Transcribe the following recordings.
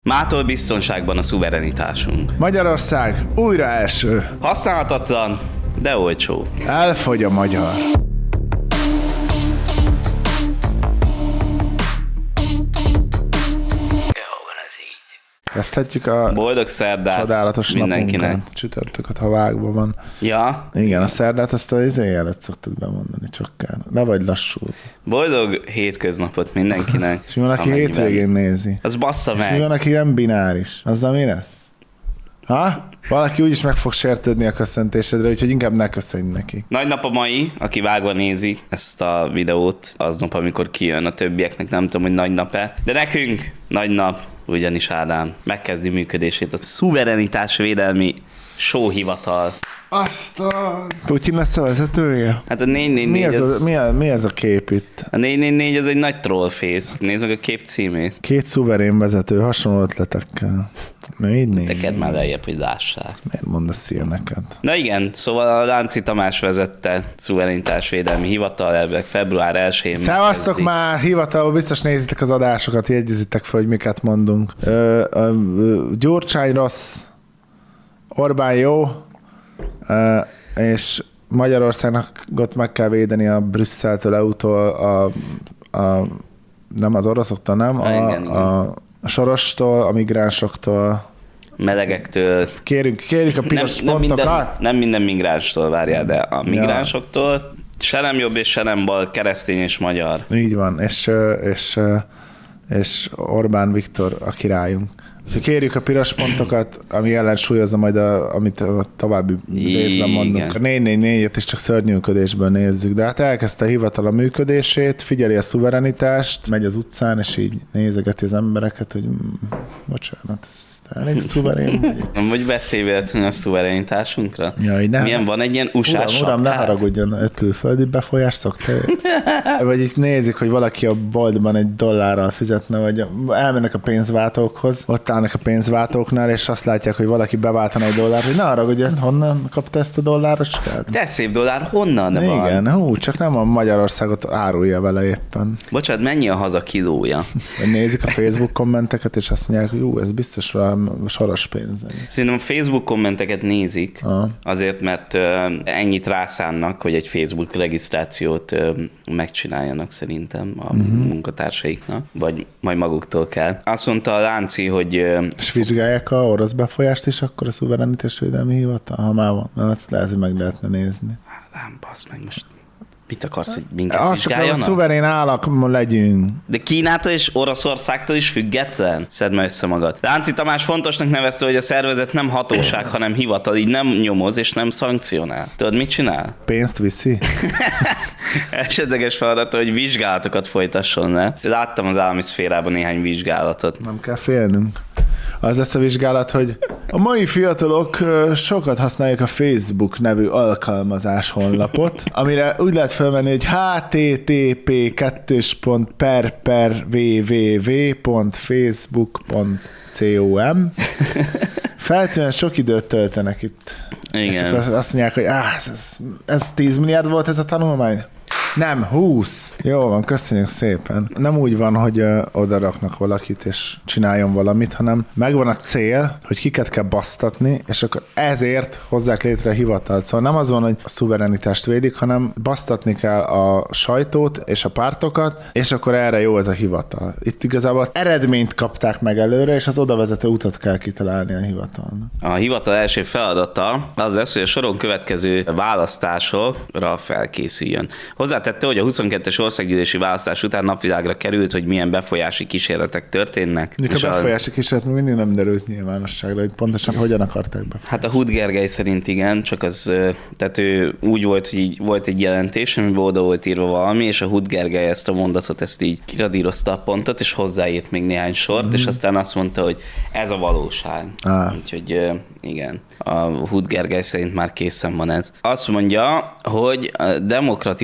Mától biztonságban a szuverenitásunk. Magyarország újra első. Használhatatlan, de olcsó. Elfogy a magyar. Kezdhetjük a boldog szerdát csodálatos mindenkinek. napunkat. Csütörtököt, ha vágva van. Ja. Igen, a szerdát ezt az izéjelet szoktad bemondani, csak kell. Ne vagy lassú. Boldog hétköznapot mindenkinek. És mi van, aki hétvégén nézi? Az bassza És meg. mi van, aki nem bináris? Azzal mi lesz? Ha? Valaki úgyis meg fog sértődni a köszöntésedre, úgyhogy inkább ne köszönj neki. Nagy nap a mai, aki vágva nézi ezt a videót, aznap, amikor kijön, a többieknek nem tudom, hogy nagy nap-e. De nekünk nagy nap, ugyanis Ádám megkezdi működését a szuverenitásvédelmi sóhivatal. Aztán... Putyin lesz a vezetője? Hát a 444 mi ez a kép itt? A 444 ez egy nagy trollface. Nézd meg a kép címét. Két szuverén vezető, hasonló ötletekkel. Teked már lejjebb, hogy lássál. Miért mondasz ilyeneket? Na igen, szóval a Lánci Tamás vezette szuverenitásvédelmi hivatal, elvileg február 1-én. Szevasztok már, hivatalból biztos nézitek az adásokat, jegyezitek fel, hogy miket mondunk. Gyurcsány rossz, Orbán jó, és Magyarországnak ott meg kell védeni a Brüsszeltől, EU-tól, nem az oroszoktól, nem, a Sorostól, a migránsoktól, melegektől. Kérjük a piros pontokat. Nem minden migránstól, várjál, de a migránsoktól se nem jobb és se nem bal, keresztény és magyar. Így van, és Orbán Viktor a királyunk. Úgyhogy kérjük a piros pontokat, ami ellensúlyozza majd, amit a további részben mondunk. A 444-et is csak szörnyűködésből nézzük, de hát elkezdte a hivatal a működését, figyeli a szuverenitást, megy az utcán, és így nézegeti az embereket, hogy bocsánat, elég szuverén. Vagy beszélj véletlenül a szuverenitásunkra? Jaj, nem. Milyen van egy ilyen USA-s Uram, ne haragudjon, egy külföldi befolyás szokta. Vagy itt nézik, hogy valaki a boltban $1 fizetne, vagy elmennek a pénzváltókhoz, ott állnak a pénzváltóknál, és azt látják, hogy valaki beváltana $1, hogy ne haragudj, honnan kapta ezt a dollárocskát? De szép dollár honnan van? Igen, csak nem a Magyarországot árulja vele éppen. Bocsánat, mennyi a haza kilója? Nézik a Facebook kommenteket, és azt mondják, hogy ez biztos soros pénz. Szerintem a Facebook kommenteket nézik, azért, mert ennyit rászánnak, hogy egy Facebook regisztrációt megcsináljanak szerintem a munkatársaiknak, vagy majd maguktól kell. Azt mondta a Lánci, hogy... És vizsgálják a orosz befolyást is akkor a szuverenitásvédelmi hivatal, ha már van? Na, azt lehet, hogy meg lehetne nézni. Nem, bassz meg most. Mit akarsz, hogy minket azt vizsgáljanak? csak a szuverén állam legyünk. De Kínától és Oroszországtól is független? Szedd meg össze magad. Lánci Tamás fontosnak nevezte, hogy a szervezet nem hatóság, hanem hivatal, így nem nyomoz és nem szankcionál. Tudod, mit csinál? Pénzt viszi? Esetleges feladata, hogy vizsgálatokat folytasson le. Láttam az állami szférában néhány vizsgálatot. Nem kell félnünk. Az lesz a vizsgálat, hogy a mai fiatalok sokat használják a Facebook nevű alkalmazás honlapot, amire úgy lehet felmenni, hogy http://www.facebook.com. Feltűnően sok időt töltenek itt. Igen. És akkor azt mondják, hogy ez 10 milliárd volt ez a tanulmány? Nem, 20. Jó van, köszönjük szépen. Nem úgy van, hogy odaraknak valakit és csináljon valamit, hanem megvan a cél, hogy kiket kell basztatni, és akkor ezért hozzák létre a hivatalt. Szóval nem az van, hogy a szuverenitást védik, hanem basztatni kell a sajtót és a pártokat, és akkor erre jó ez a hivatal. Itt igazából az eredményt kapták meg előre, és az odavezető utat kell kitalálni a hivatalnak. A hivatal első feladata az lesz, hogy a soron következő választásokra felkészüljön. Hozzátette, hogy a 22-es országgyűlési választás után napvilágra került, hogy milyen befolyási kísérletek történnek. A befolyási kísérlet még mindig nem derült nyilvánosságra, hogy pontosan hogyan akarták be. Hát a Huth Gergely szerint igen, csak az, tehát ő úgy volt, hogy így volt egy jelentés, amiben oda volt írva valami, és a Huth Gergely ezt a mondatot, ezt így kiradírozta a pontot, és hozzáírt még néhány sort, és aztán azt mondta, hogy ez a valóság. Úgyhogy igen, a Huth Gergely szerint már készen van ez. Azt mondja, hogy a demokratikus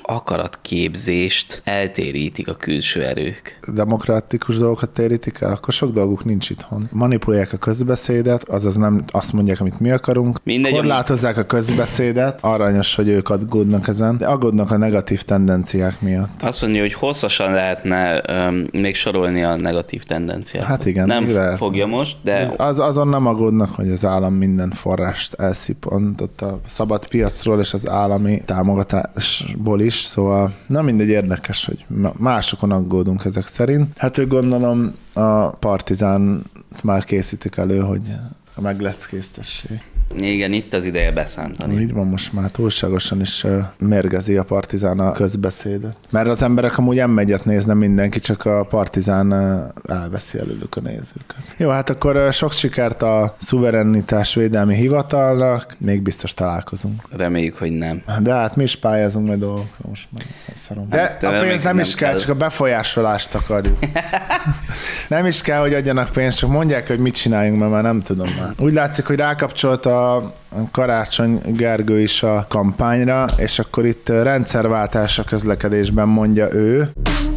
akaratképzést eltérítik a külső erők. Demokratikus dolgokat térítik el, akkor sok dolguk nincs itthon. Manipulálják a közbeszédet, azaz nem azt mondják, amit mi akarunk. Mindegy, korlátozzák a közbeszédet, aranyos, hogy ők aggódnak ezen, de aggódnak a negatív tendenciák miatt. Azt mondja, hogy hosszasan lehetne még sorolni a negatív tendenciát. Hát igen. Nem fogja most, de... Azon nem aggódnak, hogy az állam minden forrást elszippantott a szabad piacról és az állami támogatásból is, szóval nem mindegy, érdekes, hogy másokon aggódunk ezek szerint. Hát ők gondolom a Partizánt már készítik elő, hogy megleckéztessék. Igen, itt az ideje beszántani. Így van, most már túlságosan is mérgezi a Partizán a közbeszédet. Mert az emberek amúgy M1-et néznek mindenki, csak a Partizán elveszi előlük a nézőket. Jó, hát akkor sok sikert a Szuverenitás Védelmi Hivatalnak, még biztos találkozunk. Reméljük, hogy nem. De hát mi is pályázunk majd dolgokra, most már szarom. De a pénz nem is kell, csak a befolyásolást akarjuk. Nem is kell, hogy adjanak pénzt, csak mondják, hogy mit csináljunk, mert már nem tudom már. Úgy látszik, hogy rákapcsolt a Karácsony Gergő is a kampányra, és akkor itt rendszerváltás a közlekedésben, mondja ő.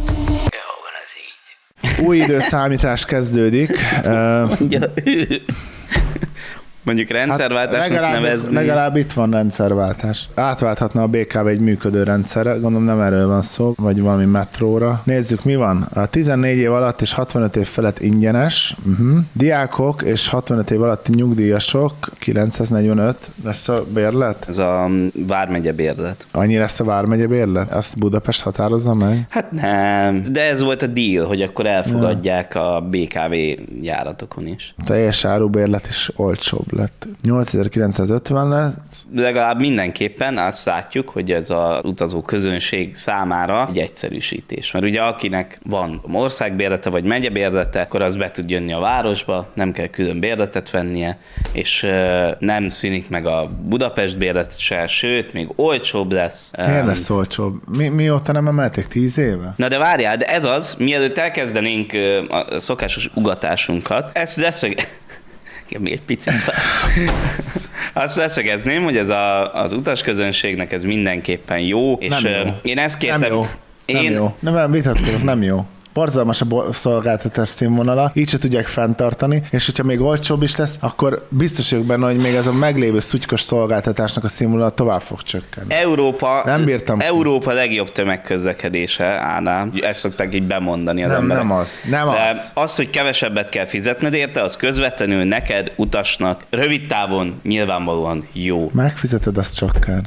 Új időszámítás kezdődik. Mondja ő. Mondjuk rendszerváltásnak nevezni. Legalább itt van rendszerváltás. Átválthatna a BKV egy működő rendszerre, gondolom nem erről van szó, vagy valami metróra. Nézzük, mi van. A 14 év alatt és 65 év felett ingyenes. Diákok és 65 év alatti nyugdíjasok 945 lesz a bérlet. Ez a Vármegye bérlet. Annyi lesz a Vármegye bérlet? Azt Budapest határozza meg? Hát nem. De ez volt a deal, hogy akkor elfogadják a BKV járatokon is. Teljes árubérlet is olcsóbb lett. 8950 lesz. Legalább mindenképpen azt látjuk, hogy ez az utazó közönség számára egy egyszerűsítés. Mert ugye akinek van országbérlete vagy megyebérlete, akkor az be tud jönni a városba, nem kell külön bérletet vennie, és nem szűnik meg a Budapest bérlet se, sőt, még olcsóbb lesz. Miért lesz olcsóbb? Mióta nem emelték? 10 éve? Na de várjál, de ez az, mielőtt elkezdenénk a szokásos ugatásunkat, ezt még egy picit. Azt leszögezném, hogy ez az utasközönségnek ez mindenképpen jó, és jó. Én ezt kértem. Nem jó. Nem vitatkozok, nem jó. Borzalmas a szolgáltatás színvonala, így se tudják fenntartani, és hogyha még olcsóbb is lesz, akkor biztos vagyok benne, hogy még ez a meglévő szutykos szolgáltatásnak a színvonala tovább fog csökkenni. Európa legjobb tömegközlekedése, Ádám. Ezt szokták így bemondani az emberek. Nem az. Az, hogy kevesebbet kell fizetned érte, az közvetlenül neked, utasnak, rövid távon nyilvánvalóan jó. Megfizeted, azt csak kell.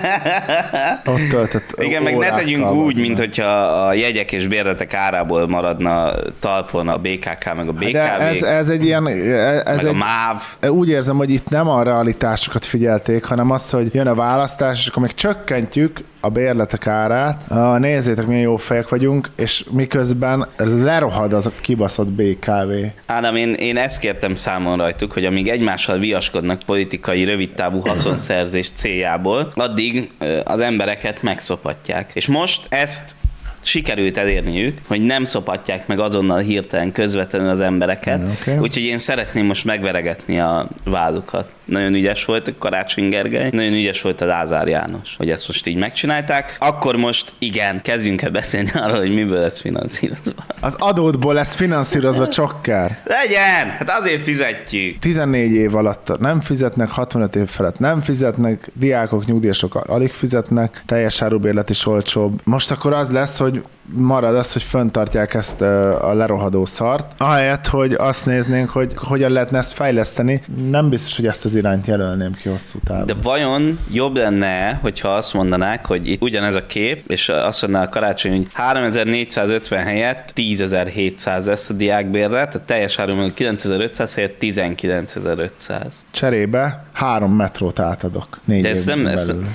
Ott töltött. Igen, meg ne tegyünk úgy, mint hogyha a jegyek és bérletek árából maradna talpon a BKK, meg a BKV. De ez egy ilyen... a MÁV. Úgy érzem, hogy itt nem a realitásokat figyelték, hanem az, hogy jön a választás, és akkor még csökkentjük a bérletek árát. Nézzétek, milyen jó fejek vagyunk, és miközben lerohad az a kibaszott BKV. Ádám, én ezt kértem számon rajtuk, hogy amíg egymással viaskodnak politikai rövidtávú haszonszerzés céljából, addig az embereket megszopatják. És most ezt sikerült elérniük, hogy nem szopatják meg azonnal hirtelen közvetlenül az embereket. Okay. Úgyhogy én szeretném most megveregetni a vállukat. Nagyon ügyes volt a Karácsony Gergely, nagyon ügyes volt a Lázár János, hogy ezt most így megcsinálták. Akkor most igen, kezdjünk el beszélni arról, hogy miből lesz finanszírozva. Az adódból lesz finanszírozva csokker. Legyen! Hát azért fizetjük. 14 év alatt nem fizetnek, 65 év felett nem fizetnek, diákok, nyugdíjasok alig fizetnek, teljes árubérlet is olcsóbb. Most akkor az lesz, hogy marad az, hogy fenntartják ezt a lerohadó szart, ahelyett, hogy azt néznénk, hogy hogyan lehetne ezt fejleszteni. Nem biztos, hogy ezt az irányt jelölném ki hosszú távon. De vajon jobb lenne, hogyha azt mondanák, hogy itt ugyanez a kép, és azt mondaná a Karácsony, hogy 3450 helyett 10.700 lesz a diákbérlet, a teljes áron 9500 helyett 19.500. Cserébe 3 metrót átadok. 4 de ez nem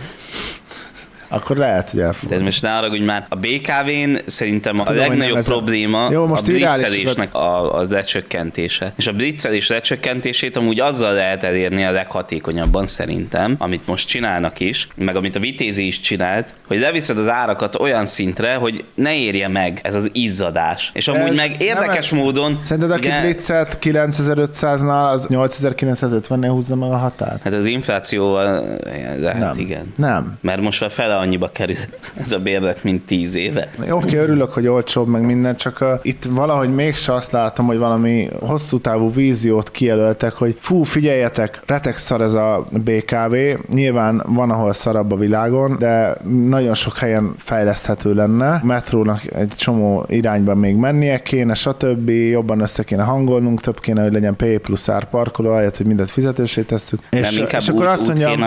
akkor lehet, hogy elfogad. De most ne haragudj már. A BKV-n szerintem a legnagyobb probléma a blitzelésnek az lecsökkentése. És a blitzelés lecsökkentését amúgy azzal lehet elérni a leghatékonyabban szerintem, amit most csinálnak is, meg amit a Vitézi is csinált, hogy leviszed az árakat olyan szintre, hogy ne érje meg ez az izzadás. És amúgy meg érdekes módon... Szerinted aki blitzelt 9500-nál, az 8950-nél húzza meg a határt? Hát az inflációval lehet, nem. igen. Nem. Mert most már fele annyiba kerül ez a bérlet, mint 10 éve. Oké, örülök, hogy olcsóbb, meg minden, csak itt valahogy mégse azt látom, hogy valami hosszú távú víziót kijelöltek, hogy fú, figyeljetek, retek szar ez a BKV, nyilván van, ahol szarabb a világon, de nagyon sok helyen fejleszthető lenne. Metrónak egy csomó irányban még mennie kéne, stb. Jobban össze kéne hangolnunk, több kéne, hogy legyen P plusz R parkoló, ahelyett, hogy mindent fizetősé tesszük. És akkor azt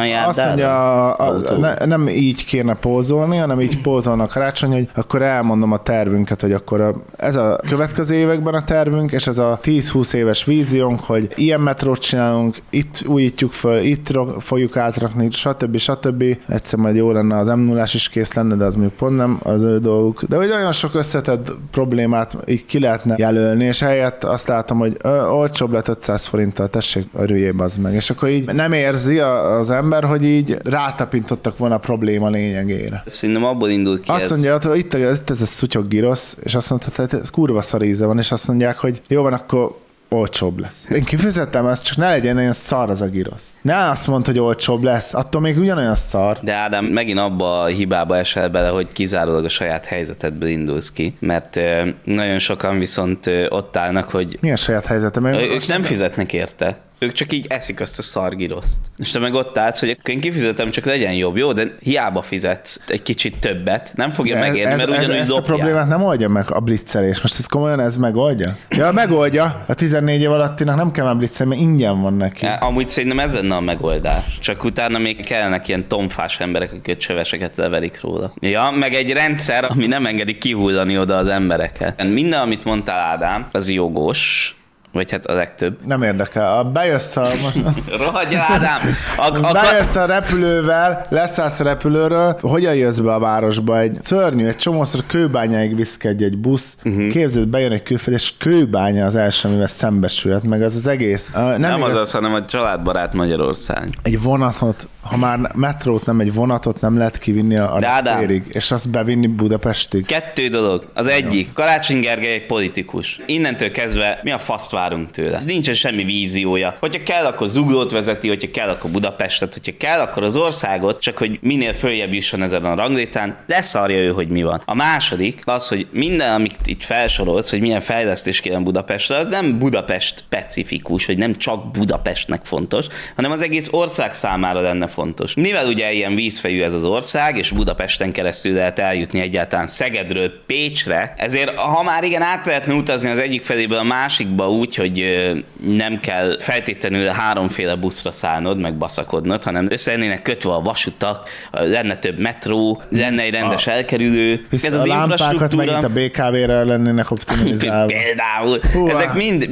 mondja, nem így kéne pózolni, hanem így pózolnak Karácsony, hogy akkor elmondom a tervünket, hogy akkor ez a következő években a tervünk, és ez a 10-20 éves víziónk, hogy ilyen metrót csinálunk, itt újítjuk föl, itt fogjuk átrakni, stb. Egyszer majd jó lenne, az M0-ás is kész lenne, de az még pont nem az ő dolguk. De hogy olyan sok összetett problémát így ki lehetne jelölni, és helyett azt látom, hogy olcsóbb lett 500 forinttal, tessék, örüljébb az meg. És akkor így nem érzi az ember, hogy így rátapintottak volna a probléma lényegére. Szerintem abból indul ki azt mondja, hogy itt ez a szutyok girosz, és azt mondta, hogy ez kurva szar íze van, és azt mondják, hogy jó van, akkor olcsóbb lesz. Én kifizettem ezt, csak ne legyen olyan szar az a girosz. Ne azt mondd, hogy olcsóbb lesz, attól még ugyanolyan szar. De Ádám, megint abba a hibába esel bele, hogy kizárólag a saját helyzetedből indulsz ki, mert nagyon sokan viszont ott állnak, hogy... Mi a saját helyzetem? Ők nem fizetnek érte. Ők csak így eszik azt a szargiroszt. És te meg ott állsz, hogy akkor én kifizetem, csak legyen jobb, jó? De hiába fizetsz egy kicsit többet. Nem fogja megérni, mert ugyanúgy ezt a problémát nem oldja meg a blitzelés. Most ez komolyan ez megoldja? Ja, megoldja. A 14 év alattinak nem kell már blitzelni, mert ingyen van neki. Amúgy szerintem ez lenne a megoldás. Csak utána még kellenek ilyen tomfás emberek, akik csöveseket leverik róla. Ja, meg egy rendszer, ami nem engedi kihullani oda az embereket. Minden, amit mondtál, Ádám, az jogos. Vagy hát a legtöbb. Nem érdekel. Bejössz a... Rohagyj, Ádám! Bejössz a repülővel, leszállsz a repülőről, hogyan jössz be a városba? Egy szörnyű, egy csomószor Kőbányáig viszkedj egy busz, képzeld, bejön egy külföld, és Kőbánya az első, amivel szembesülhet, meg az egész. Nem az, hanem a családbarát Magyarország. Egy vonatot, ha már metrót, nem egy vonatot nem lehet kivinni a térig, és azt bevinni Budapestig. 2 dolog. Az egyik, Karácsony Gergely egy politikus. Innentől kezdve mi a faszt várunk tőle? Nincsen semmi víziója. Hogyha kell, akkor Zuglót vezeti, hogyha kell, akkor Budapestet, hogyha kell, akkor az országot, csak hogy minél följebb jusson ezen a ranglétrán, leszarja ő, hogy mi van. A második az, hogy minden, amit itt felsorolsz, hogy milyen fejlesztés kéne Budapestre, az nem Budapest specifikus, hogy nem csak Budapestnek fontos, hanem az egész ország számára lenne fontos. Mivel ugye ilyen vízfejű ez az ország, és Budapesten keresztül lehet eljutni egyáltalán Szegedről Pécsre, ezért ha már igen át lehetne utazni az egyik feléből a másikba úgy, hogy nem kell feltétlenül 3 buszra szállnod, meg baszakodnod, hanem össze lennének kötve a vasutak, lenne több metró, lenne egy rendes elkerülő. Ez az lámpákat megint a BKV-re lennének optimizálva. Például. Ezek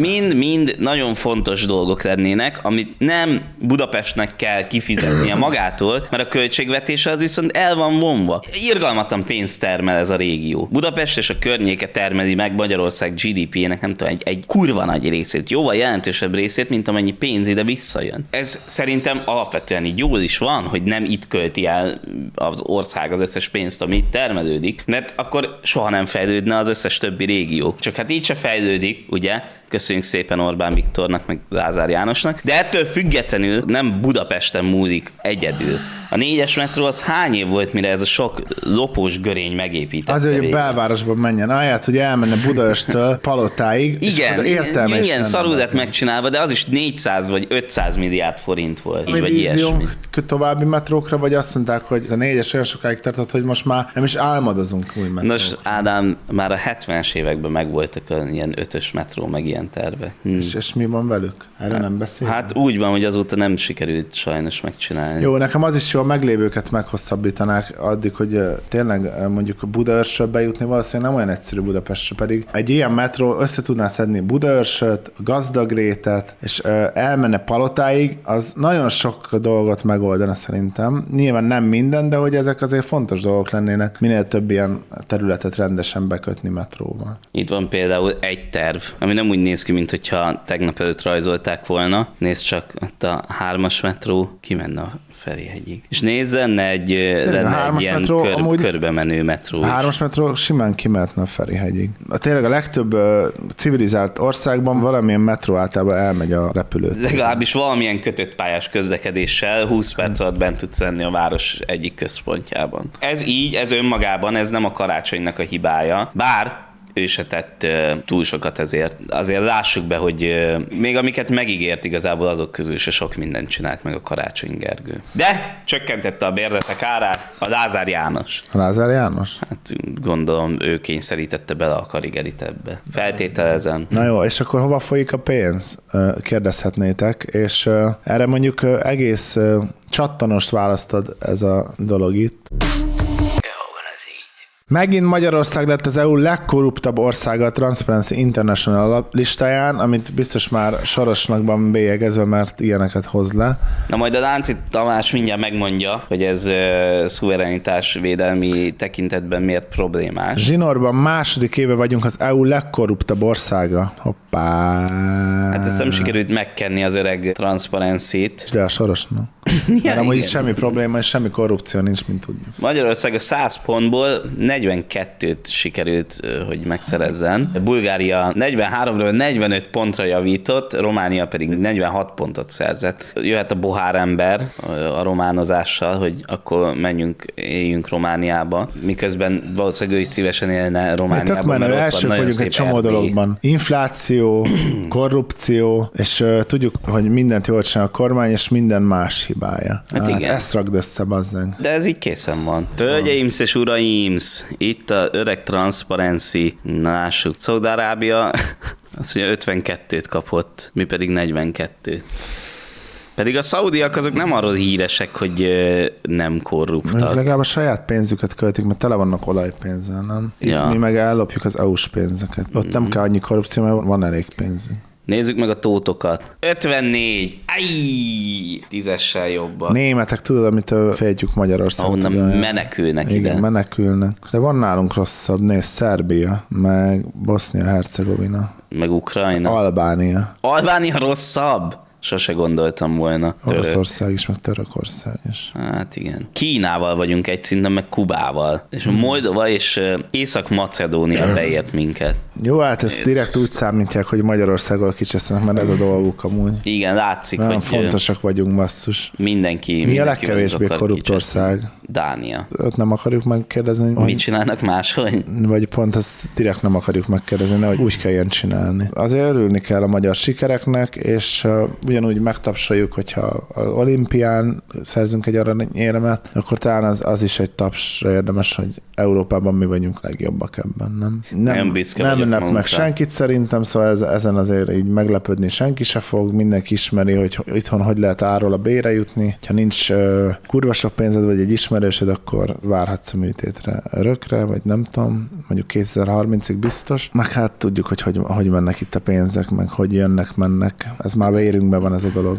mind nagyon fontos dolgok lennének, amit nem Budapestnek kell kifizetnie magától, mert a költségvetése az viszont el van vonva. Irgalmatlan pénzt termel ez a régió. Budapest és a környéke termeli meg Magyarország GDP-jének nem tudom, egy kurva nagy részét, jóval jelentősebb részét, mint amennyi pénz ide visszajön. Ez szerintem alapvetően így jól is van, hogy nem itt költi el az ország az összes pénzt, ami itt termelődik, mert akkor soha nem fejlődne az összes többi régió. Csak hát így se fejlődik, ugye? Köszönjük szépen Orbán Viktornak, meg Lázár Jánosnak, de ettől függetlenül nem Budapesten múlik egyedül. A 4-es metró az hány év volt, mire ez a sok lopós görény megépítette? Azért, hogy a belvárosban menjen, ahelyett, hogy elmenne Budaörstől Palotáig, igen, szarul lett megcsinálva, de az is 400 vagy 500 milliárd forint volt. Így vagy ilyesmi. További metrókra, vagy azt mondták, hogy ez a 4-es olyan sokáig tartott, hogy most már nem is álmodozunk új metrókra. Nos, Ádám, már a 70-es években megvoltak ilyen 5-ös metró, meg ilyen tervek. És mi van velük? Erről nem beszélünk? Hát úgy van, hogy azóta nem sikerült sajnos megcsinálni. Jó, nekem az is jó, a meglévőket meghosszabbítanák addig, hogy tényleg mondjuk Budaörsről bejutni valószínűleg nem olyan egyszerű Budapestre, pedig egy ilyen metró össze tudná szedni Budaörsöt, Gazdagrétet, és elmenne Palotáig, az nagyon sok dolgot megoldana szerintem. Nyilván nem minden, de hogy ezek azért fontos dolgok lennének, minél több ilyen területet rendesen bekötni metróval. Itt van például egy terv, ami nem úgy néz ki, mint hogyha tegnap előtt rajzolták volna. Nézd csak, ott a 3-as metró kimenne a Ferihegyig. És nézzen egy ilyen körbe menő metró is. 3-as metró simán kimehetne a Ferihegyig. Tényleg a legtöbb civilizált országban valamilyen metró általában elmegy a repülőt. Legalábbis valamilyen kötött pályás közlekedéssel 20 perc alatt bent tudsz lenni a város egyik központjában. Ez így, ez önmagában, ez nem a Karácsonynak a hibája. Bár ő se tett túl sokat ezért. Azért lássuk be, hogy még amiket megígért igazából azok közül se sok mindent csinált meg a Karácsony Gergő. De csökkentette a bérletek árát a Lázár János. A Lázár János? Hát gondolom ő kényszerítette bele a Karigerit ebbe. Feltételezem. Na jó, és akkor hova folyik a pénz? Kérdezhetnétek, és erre mondjuk egész csattanost választod ez a dolog itt. Megint Magyarország lett az EU legkorruptabb országa a Transparency International listáján, amit biztos már Sorosnak van bélyegezve, mert ilyeneket hoz le. Na majd a Lánci Tamás mindjárt megmondja, hogy ez szuverenitás védelmi tekintetben miért problémás. Zsinórban második éve vagyunk az EU legkorruptabb országa. Hoppá! Hát ezt nem sikerült megkenni az öreg Transparency-t. De a Sorosnak. Mert amúgy is semmi probléma, és semmi korrupció nincs, mint tudjuk. Magyarország a 100 pontból 42-t sikerült, hogy megszerezzen. Bulgária 43-ról 45 pontra javított, Románia pedig 46 pontot szerzett. Jöhet a bohár ember a románozással, hogy akkor éljünk Romániába, miközben valószínűleg ő is szívesen élne Romániában, mert ott van nagyon szép egy csomó dologban. Infláció, korrupció, és tudjuk, hogy mindent jól csinál a kormány, és minden más hibája. Hát igen. Ezt rakd össze, bazzeng. De ez így készen van. Hölgyeimsz és uraimsz, itt a öreg Transparency, na lássuk, Szaúd-Arábia azt mondja 52-t kapott, mi pedig 42. Pedig a szaudiak azok nem arról híresek, hogy nem korruptak. Legalább a saját pénzüket költik, mert tele vannak olajpénzzel, nem? Ja. Mi meg ellopjuk az EU-s pénzeket. Ott nem kell annyi korrupció, mert van elég pénzünk. Nézzük meg a tótokat. 54! Ajj! 10-essel jobban. Németek, tudod, amitől féltjük Magyarországot. Ahonnan menekülnek ide. Igen, menekülnek. De van nálunk rosszabb, nézd, Szerbia, meg Bosznia-Hercegovina. Meg Ukrajna. Albánia. Albánia rosszabb? Sose gondoltam volna. Oroszország is, meg Törökország is. Hát igen. Kínával vagyunk egy szinten, meg Kubával. És Moldova és Észak-Macedónia beért minket. Jó, hát ezt direkt úgy számítják, hogy Magyarországgal kicsesznek, mert ez a dolguk amúgy. Igen, látszik, nagyon hogy fontosak vagyunk, basszus. Mindenki. Mi a legkevésbé korrupt ország? Dánia. Ott nem akarjuk megkérdezni, hogy... Mit csinálnak máshogy? Vagy pont ezt direkt nem akarjuk megkérdezni, hogy úgy kelljen csinálni. Azért örülni kell a magyar sikereknek, és ugyanúgy megtapsoljuk, hogyha az olimpián szerzünk egy aranyéremet, akkor talán az is egy tapsra érdemes, hogy Európában mi vagyunk legjobbak ebben, nem lep meg senkit szerintem, szóval ezen azért így meglepődni senki se fog, mindenki ismeri, hogy itthon hogy lehet áról a B-re jutni. Ha nincs kurva sok pénzed, vagy egy ismerősöd, akkor várhatsz a műtétre örökre, vagy nem tudom, mondjuk 2030-ig biztos. Meg hát tudjuk, hogy mennek itt a pénzek, meg hogy jönnek, mennek. Ez már beérünkbe van ez a dolog.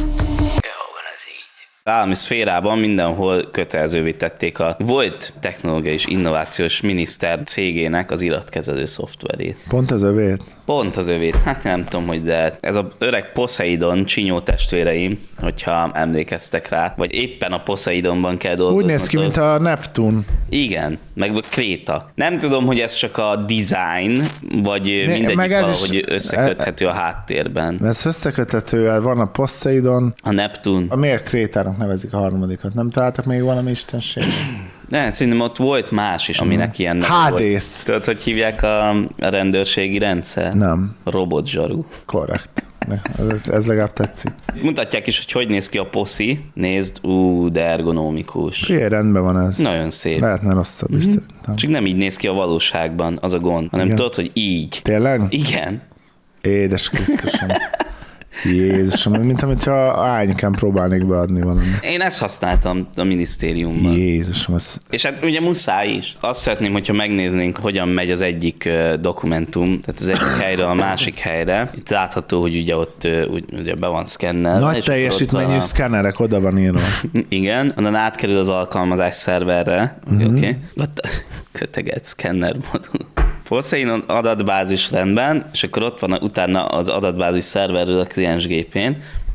Állami szférában mindenhol kötelezővé tették a volt technológiai és innovációs miniszter cégének az iratkezelő szoftverét. Pont az övét? Pont az övét. Hát nem tudom, hogy de ez a öreg Poseidon, Csinyó testvéreim, hogyha emlékeztek rá, vagy éppen a Poseidonban kell dolgozni. Úgy néz ki, mint a Neptun. Igen, meg a Kréta. Nem tudom, hogy ez csak a design, vagy mindegyik valahogy összeköthető a háttérben. Ez összeköthető, van a Poseidon. A Neptun. A miért Krétának nevezik a harmadikat? Nem találtak még valami istenség? De szerintem ott volt más is, aminek ilyen Hádész. Tudod, hogy hívják a rendőrségi rendszer? Nem. Robotzsaru. Korrekt. Ez legalább tetszik. Mutatják is, hogy néz ki a poszi. Nézd, de ergonomikus. Igen, rendben van ez. Nagyon szép. Lehetne rosszabb is szerintem. Csak nem így néz ki a valóságban, az a gond, hanem tudod, hogy így. Tényleg? Igen. Édes Krisztusom. Jézusom, mint amit a ányikán próbálnék beadni valamit. Én ezt használtam a minisztériumban. Jézusom, És hát ugye muszáj is. Azt szeretném, hogyha megnéznénk, hogyan megy az egyik dokumentum, tehát az egyik helyre a másik helyre. Itt látható, hogy ugye ott ugye be van szkennel. Nagy teljesítményű szkennerek, oda van írva. Igen, onnan átkerül az alkalmazás szerverre. Oké. Ott köteget szkenner modul. Poseidon adatbázis rendben, és akkor ott van utána az adatbázis szerverről a kliensgépén,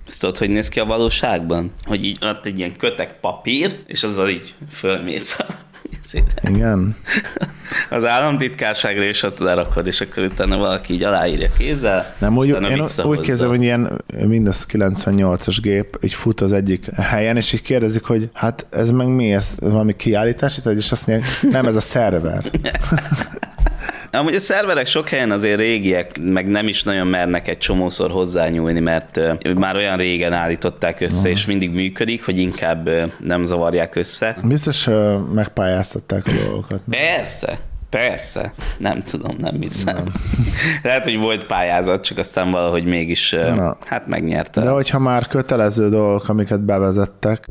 Ezt tudod, hogy néz ki a valóságban? Hogy így ott egy ilyen kötek papír, és azzal így fölmész a Igen. az államtitkárságra, és ott lerakod, és akkor utána valaki így aláírja kézzel. Nem, én úgy képzelem, hogy ilyen mindaz 98-as gép így fut az egyik helyen, és így kérdezik, hogy hát ez meg mi, ez valami kiállítás, és azt mondják, nem, ez a szerver. Amúgy a szerverek sok helyen azért régiek, meg nem is nagyon mernek egy csomószor hozzányúlni, mert már olyan régen állították össze, és mindig működik, hogy inkább nem zavarják össze. Biztos megpályáztatták a dolgokat. Persze. Nem tudom, nem hiszem. Lehet, hogy volt pályázat, csak aztán valahogy mégis hát megnyerte. De hogyha már kötelező dolgok, amiket bevezettek.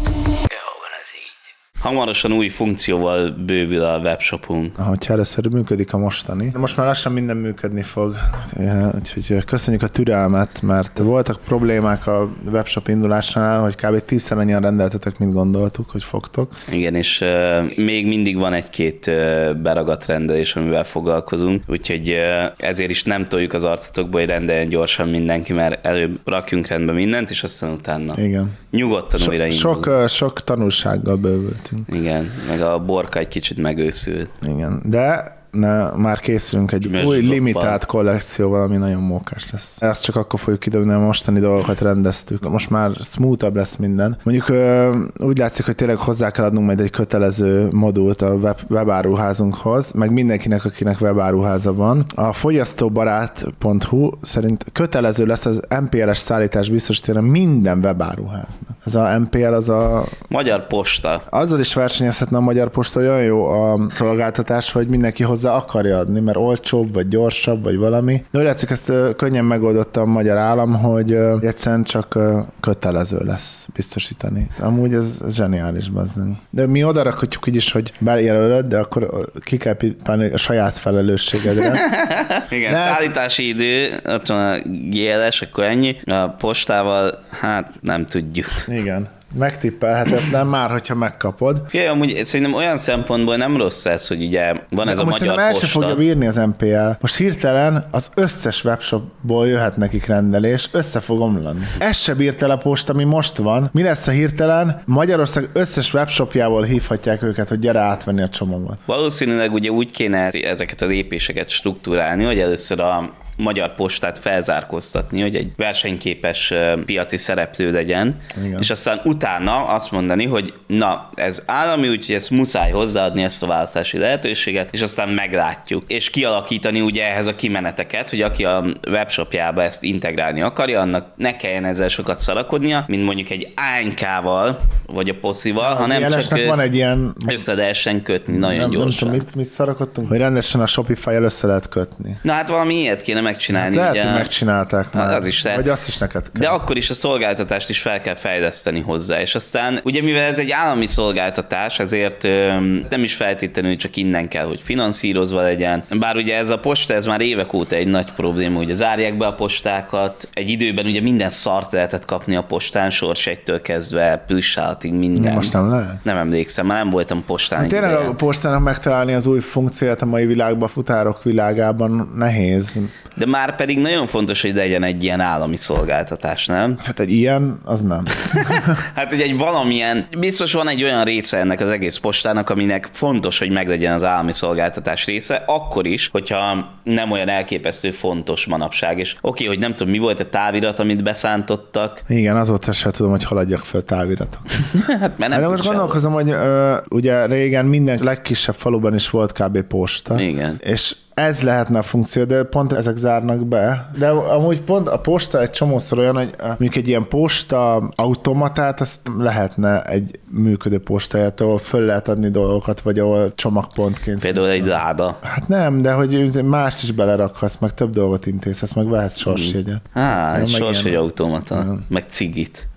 Hamarosan új funkcióval bővül a webshopunk. Hogyha először működik a mostani. Most már lassan minden működni fog. Úgyhogy köszönjük a türelmet, mert voltak problémák a webshop indulásánál, hogy kb. 10-szer annyian rendeltetek, mint gondoltuk, hogy fogtok. Igen, és még mindig van egy-két beragadt rendelés, amivel foglalkozunk, úgyhogy ezért is nem toljuk az arcotokba, hogy rendeljen gyorsan mindenki, mert előbb rakjunk rendbe mindent, és aztán utána nyugodtan újra indul. Sok tanulsággal bővültünk. Igen, meg a borka egy kicsit megőszült. Igen, de már készülünk egy új limitált kollekcióval, ami nagyon mókás lesz. Ezt csak akkor fogjuk kidobni, a mostani dolgokat rendeztük. Most már smoothabb lesz minden. Mondjuk úgy látszik, hogy tényleg hozzá kell adnunk majd egy kötelező modult a webáruházunkhoz, meg mindenkinek, akinek webáruháza van. A fogyasztóbarát.hu szerint kötelező lesz az MPL-es szállítás biztosítani minden webáruháznak. Ez a MPL az a... Magyar Posta. Azzal is versenyezhetne a Magyar Posta, olyan jó a szolgáltatás, hogy mindenki hozzá akarja adni, mert olcsóbb, vagy gyorsabb, vagy valami. De úgy látszik, ezt könnyen megoldotta a magyar állam, hogy egyszerűen csak kötelező lesz biztosítani. Amúgy ez zseniális, bazdmeg. De mi oda rakhatjuk így is, hogy bejelölöd, de akkor ki kell pipálni a saját felelősségedre. Igen, szállítási idő, ott van a GLS, akkor ennyi. A postával, hát nem tudjuk. Igen. Megtippelhetetlen már, hogyha megkapod. Ja, amúgy szerintem olyan szempontból nem rossz ez, hogy ugye van ez a Magyar Posta. El sem fogja bírni az MPL. Most hirtelen az összes webshopból jöhet nekik rendelés, össze fog omlani. Ez se bírt el a posta, ami most van. Mi lesz a hirtelen? Magyarország összes webshopjából hívhatják őket, hogy gyere átvenni a csomagot. Valószínűleg ugye úgy kéne ezeket a lépéseket struktúrálni, hogy először a Magyar Postát felzárkóztatni, hogy egy versenyképes piaci szereplő legyen, igen. És aztán utána azt mondani, hogy na, ez állami, úgyhogy ezt muszáj hozzáadni, ezt a választási lehetőséget, és aztán meglátjuk. És kialakítani ugye ehhez a kimeneteket, hogy aki a webshopjába ezt integrálni akarja, annak ne kelljen ezzel sokat szarakodnia, mint mondjuk egy ánykával, vagy a poszival, hanem csak van egy ilyen... össze lehessen kötni nagyon gyorsan. Nem tudom, mit szarakodtunk? Hogy rendesen a Shopify-jel össze lehet kötni. Na hát valami ilyet kéne megcsinálni. Hát lehet, hogy megcsinálták már. Az is lehet. Vagy azt is neked kell. De akkor is a szolgáltatást is fel kell fejleszteni hozzá. És aztán, ugye mivel ez egy állami szolgáltatás, ezért nem is feltétlenül csak innen kell, hogy finanszírozva legyen. Bár ugye ez a posta, ez már évek óta egy nagy probléma, ugye zárják be a postákat. Egy időben ugye minden szart lehetett kapni a postán, sorsegytől kezdve plüssállatig minden. Most nem lehet? Nem emlékszem, már nem voltam postán. Hát tényleg a postának megtalálni az új funkcióját a mai világban, futárok világában nehéz. De már pedig nagyon fontos, hogy legyen egy ilyen állami szolgáltatás, nem? Hát egy ilyen, az nem. Hát, hogy egy valamilyen, biztos van egy olyan része ennek az egész postának, aminek fontos, hogy meglegyen az állami szolgáltatás része, akkor is, hogyha nem olyan elképesztő fontos manapság. És oké, hogy nem tudom, mi volt a távirat, amit beszántottak. Igen, azóta sem tudom, hogy haladjak fel táviratok. Hát, mert nem de most gondolkozom, hogy ugye régen minden legkisebb faluban is volt kb. Posta. Igen. És ez lehetne a funkció, de pont ezek zárnak be. De amúgy pont a posta egy csomószor olyan, hogy mondjuk egy ilyen posta automatát, azt lehetne egy működő postáját, ahol föl lehet adni dolgokat, vagy ahol csomagpontként. Például egy láda. Hát nem, de hogy más is belerakhatsz, meg több dolgot intézhetsz, meg vehetsz sorsjegyet. Sorsjegy automata, meg cigit.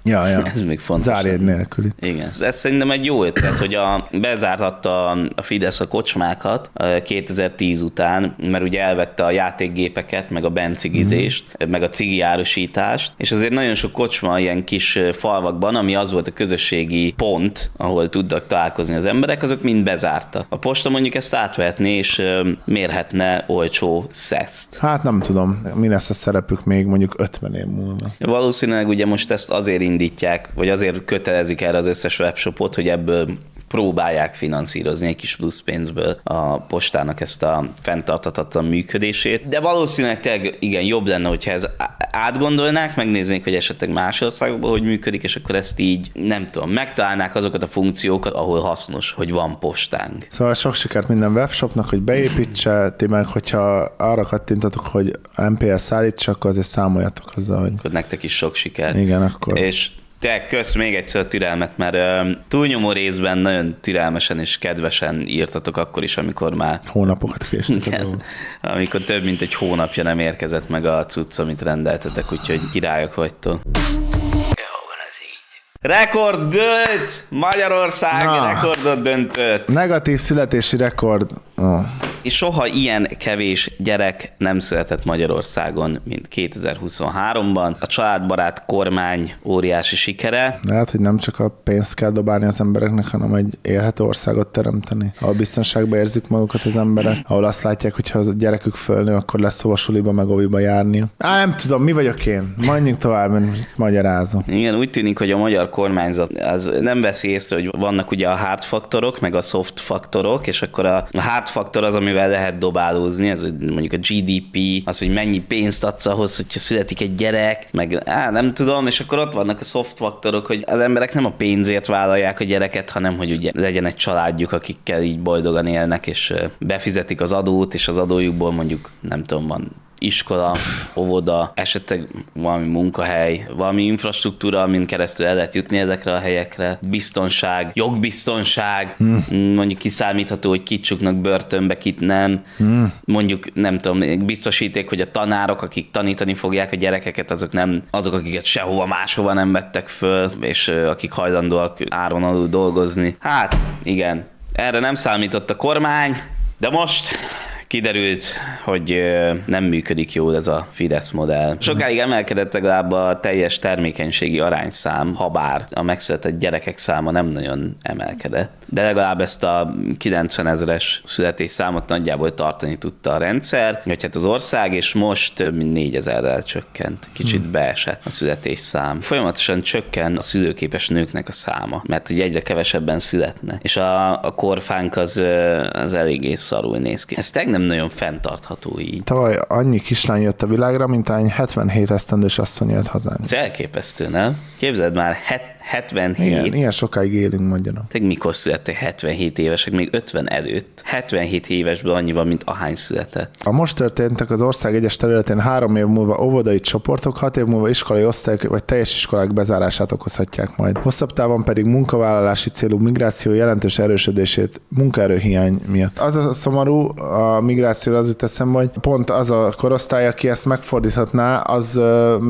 Ja. Ez még fontos. Zárjegy nélküli. Igen. Ez szerintem egy jó ötlet, hogy bezárhatta a Fidesz a kocsmákat 2010 után, mert ugye elvette a játékgépeket, meg a bencigizést, meg a cigi árusítást, és azért nagyon sok kocsma ilyen kis falvakban, ami az volt a közösségi pont, ahol tudtak találkozni az emberek, azok mind bezárta. A posta mondjuk ezt átvehetné, és mérhetne olcsó szeszt. Hát nem tudom, mi lesz a szerepük még mondjuk 50 év múlva. Valószínűleg ugye most ezt azért indítják, vagy azért kötelezik erre az összes webshopot, hogy ebből próbálják finanszírozni egy kis plusz pénzből a postának ezt a fenntarthatatlan működését. De valószínűleg tényleg igen, jobb lenne, hogyha ez átgondolnák, megnéznék, hogy esetleg más országokban hogy működik, és akkor ezt így, nem tudom, megtalálnák azokat a funkciókat, ahol hasznos, hogy van postánk. Szóval sok sikert minden webshopnak, hogy beépítse, ti meg, hogyha arra kattintatok, hogy MPS szállítsa, akkor azért számoljatok azzal, hogy... Akkor nektek is sok sikert. Igen, akkor... És te kösz még egyszer a türelmet, mert túlnyomó részben nagyon türelmesen és kedvesen írtatok akkor is, amikor már... Hónapokat késtek. Amikor több mint egy hónapja nem érkezett meg a cucc, amit rendeltetek, úgyhogy királyok vagytok. Rekord dönt! Magyarország rekordot döntött! Negatív születési rekord. És soha ilyen kevés gyerek nem született Magyarországon, mint 2023-ban. A családbarát kormány óriási sikere. Lehet, hogy nem csak a pénzt kell dobálni az embereknek, hanem egy élhető országot teremteni, ahol biztonságban érzik magukat az emberek, ahol azt látják, hogy ha a gyerekük fölnő, akkor lesz hova suliba, meg óviba járni. Nem tudom, mi vagyok én? Menjünk tovább, mert magyarázom. Igen, úgy tűnik, hogy a magyar kormányzat az nem veszi észre, hogy vannak ugye a hard faktorok, meg a soft faktorok, és akkor a hard faktor az, amivel lehet dobálózni, ez mondjuk a GDP, az, hogy mennyi pénzt adsz ahhoz, hogyha születik egy gyerek, meg nem tudom, és akkor ott vannak a soft faktorok, hogy az emberek nem a pénzért vállalják a gyereket, hanem hogy ugye legyen egy családjuk, akikkel így boldogan élnek, és befizetik az adót, és az adójukból mondjuk, nem tudom, van iskola, óvoda, esetleg valami munkahely, valami infrastruktúra, amin keresztül el lehet jutni ezekre a helyekre, biztonság, jogbiztonság, mondjuk kiszámítható, hogy kit csuknak börtönbe, kit nem, mondjuk nem tudom, biztosíték, hogy a tanárok, akik tanítani fogják a gyerekeket, azok nem azok, akiket sehova máshova nem vettek föl, és akik hajlandóak áron alul dolgozni. Hát igen, erre nem számított a kormány, de most kiderült, hogy nem működik jól ez a Fidesz modell. Sokáig emelkedett legalább a teljes termékenységi arányszám, habár a megszületett gyerekek száma nem nagyon emelkedett. De legalább ezt a 90 000-es születésszámot nagyjából tartani tudta a rendszer, hogy hát az ország, és most több mint 4000-rel csökkent. Kicsit beesett a születésszám. Folyamatosan csökken a szülőképes nőknek a száma, mert ugye egyre kevesebben születnek. És a korfánk az eléggé szarul néz ki. Ez nem nagyon fenntartható így. Tavaly annyi kislány jött a világra, mint hány 77 esztendős asszony jött hazánk. Ez elképesztő, nem? Képzeld már, 77. Igen, ilyen sokáig élünk magyarul. Te mikor születtek 77 évesek, még 50 előtt? 77 évesből annyi van, mint ahány született. A most történtek az ország egyes területén 3 év múlva óvodai csoportok, 6 év múlva iskolai osztályok vagy teljes iskolák bezárását okozhatják majd. Hosszabb távon pedig munkavállalási célú migráció jelentős erősödését munkaerőhiány miatt. Az a szomorú a migrációra, az jut eszembe, hogy pont az a korosztály, aki ezt megfordíthatná, az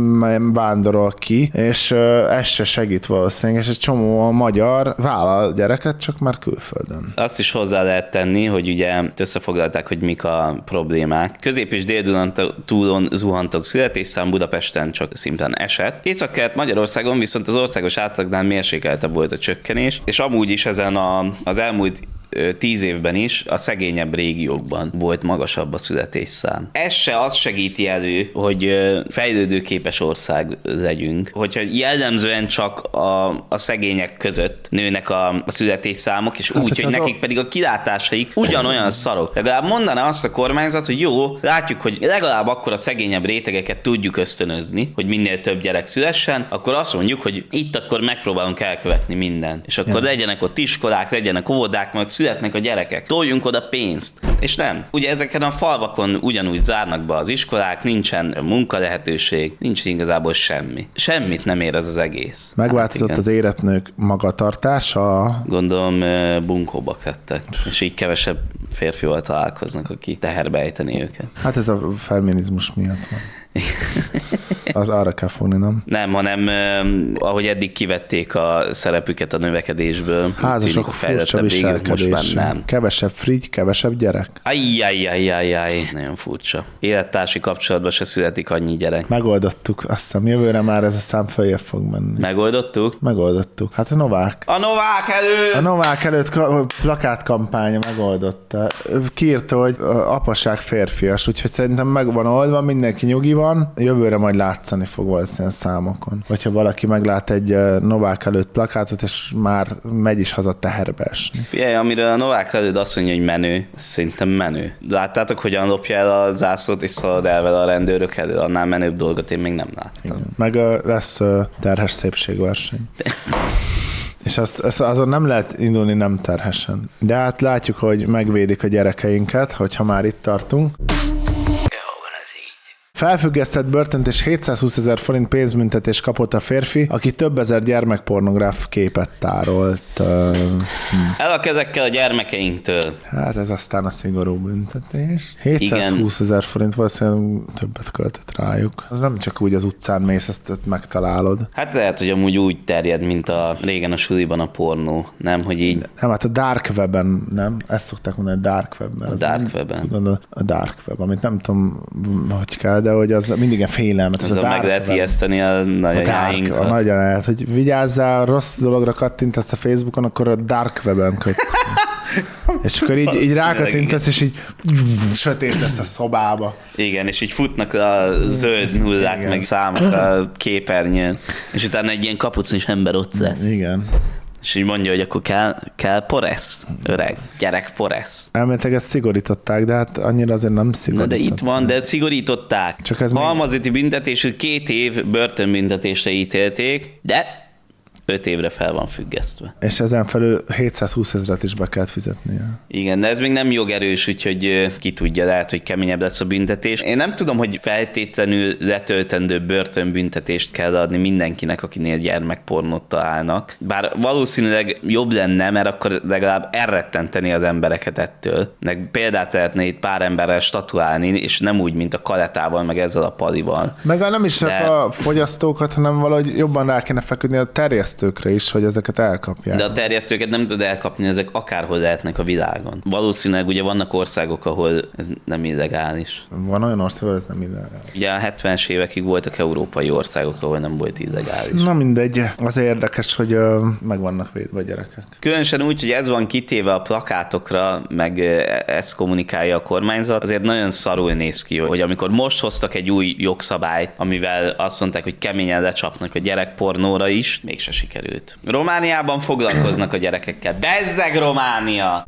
vándorol ki, és ez se segít valószínűleg, és egy csomó a magyar vállal gyereket, csak már külföldön. Azt is hozzá lehet tenni, hogy ugye összefoglalták, hogy mik a problémák. Közép- és Dél-Dunántúlon zuhant a születésszám, Budapesten csak szimplán esett. Észak-Kelet Magyarországon viszont az országos átlagnál mérsékeltebb volt a csökkenés, és amúgy is ezen az elmúlt 10 évben is a szegényebb régiókban volt magasabb a születésszám. Ez se azt segíti elő, hogy fejlődőképes ország legyünk. Hogyha jellemzően csak a szegények között nőnek a születésszámok, és úgy, hogy nekik pedig a kilátásaik ugyanolyan szarok. Legalább mondaná azt a kormányzat, hogy jó, látjuk, hogy legalább akkor a szegényebb rétegeket tudjuk ösztönözni, hogy minél több gyerek szülessen, akkor azt mondjuk, hogy itt akkor megpróbálunk elkövetni mindent. És akkor legyenek ott iskolák, legyenek óvodák, majd születnek a gyerekek. Toljunk oda pénzt. És nem. Ugye ezeken a falvakon ugyanúgy zárnak be az iskolák, nincsen munkalehetőség, nincs igazából semmi. Semmit nem ér ez az egész. Megváltozott az éretnők magatartása? Gondolom bunkóbbak lettek. És így kevesebb férfival találkoznak, aki teherbe ejteni őket. Hát ez a feminizmus miatt van. Az arra kell fogni, nem? Nem, hanem ahogy eddig kivették a szerepüket a növekedésből. Házasok furcsa viselkedés. Most már nem. Kevesebb frigy, kevesebb gyerek. Ajjajjajjajjaj, nagyon furcsa. Élettársi kapcsolatban se születik annyi gyerek. Megoldottuk, azt hiszem jövőre már ez a szám följebb fog menni. Megoldottuk? Megoldottuk. Hát a Novák. A Novák előtt! A Novák előtt plakátkampánya megoldotta. Kiírta, hogy apaság férfias, úgyhogy szerintem meg van oldva, mindenki nyugi van, jövőre majd látszani fog valószínűleg számokon. Hogyha valaki meglát egy Novák előtt plakátot, és már megy is haza teherbe esni. Figyelj, amire a Novák előtt azt mondja, hogy menő, szerintem menő. Láttátok, hogyan lopja el a zászlót, és szalad el vele a rendőrök elő? Annál menőbb dolgot én még nem láttam. Igen. Meg lesz terhes szépségverseny. És azon nem lehet indulni nem terhesen. De hát látjuk, hogy megvédik a gyerekeinket, hogyha már itt tartunk. Felfüggesztett börtönt és 720 000 forint pénzbüntetés kapott a férfi, aki több ezer gyermekpornográf képet tárolt. El a kezekkel a gyermekeinktől. Hát ez aztán a szigorú büntetés. 720 000 forint valószínűleg többet költött rájuk. Az nem csak úgy az utcán mész, ezt ott megtalálod. Hát lehet, hogy amúgy úgy terjed, mint a régen a suliban a pornó, nem? Hogy így... Nem, hát a dark webben, nem? Ezt szokták mondani, a dark webben. A dark webben. Tudod, a dark web, amit nem tudom, hogy kell, de hogy az mindig ilyen félelmetes. Azzal meg lehet ijeszteni a nagyanyáinkat. A nagyanyáját, hogy vigyázzál, rossz dologra kattintasz a Facebookon, akkor a dark webben kötsz. És akkor így rákattintesz, és így sötét lesz a szobába. Igen, és így futnak a zöld nullák, igen, meg számok a képernyőn, és utána egy ilyen kapucnis ember ott lesz. Igen. És így mondja, hogy akkor kell poresz, öreg, gyerek poresz. Elméletileg ezt szigorították, de hát annyira azért nem szigorították. Na de itt van, de szigorították. Csak ez halmazati büntetésű 2 év börtönbüntetésre ítélték, de 5 évre fel van függesztve. És ezen felül 720 000 is be kellett fizetnie. Igen, de ez még nem jogerős, úgyhogy ki tudja, lehet, hogy keményebb lesz a büntetés. Én nem tudom, hogy feltétlenül letöltendő börtönbüntetést kell adni mindenkinek, akinél gyermekpornót találnak. Bár valószínűleg jobb lenne, mert akkor legalább elrettenteni az embereket ettől. Meg példát lehetne itt pár emberrel statuálni, és nem úgy, mint a kaletával, meg ezzel a palival. Meg nem is csak a fogyasztókat, hanem valahogy jobban rá kéne feküdni a terjesztőkre is, hogy ezeket elkapják. De a terjesztőket nem tud elkapni, ezek akárhol lehetnek a világon. Valószínűleg ugye vannak országok, ahol ez nem illegális. Van olyan ország, ahol ez nem illegális. Ugye a 70-es évekig voltak európai országok, ahol nem volt illegális. Na mindegy, az érdekes, hogy meg vannak védve a gyerekek. Különösen úgy, hogy ez van kitéve a plakátokra, meg ezt kommunikálja a kormányzat, azért nagyon szarul néz ki, hogy amikor most hoztak egy új jogszabályt, amivel azt mondták, hogy keményen lecsapnak a gyerekpornóra is, mégse sikerült. Romániában foglalkoznak a gyerekekkel. Bezzeg Románia!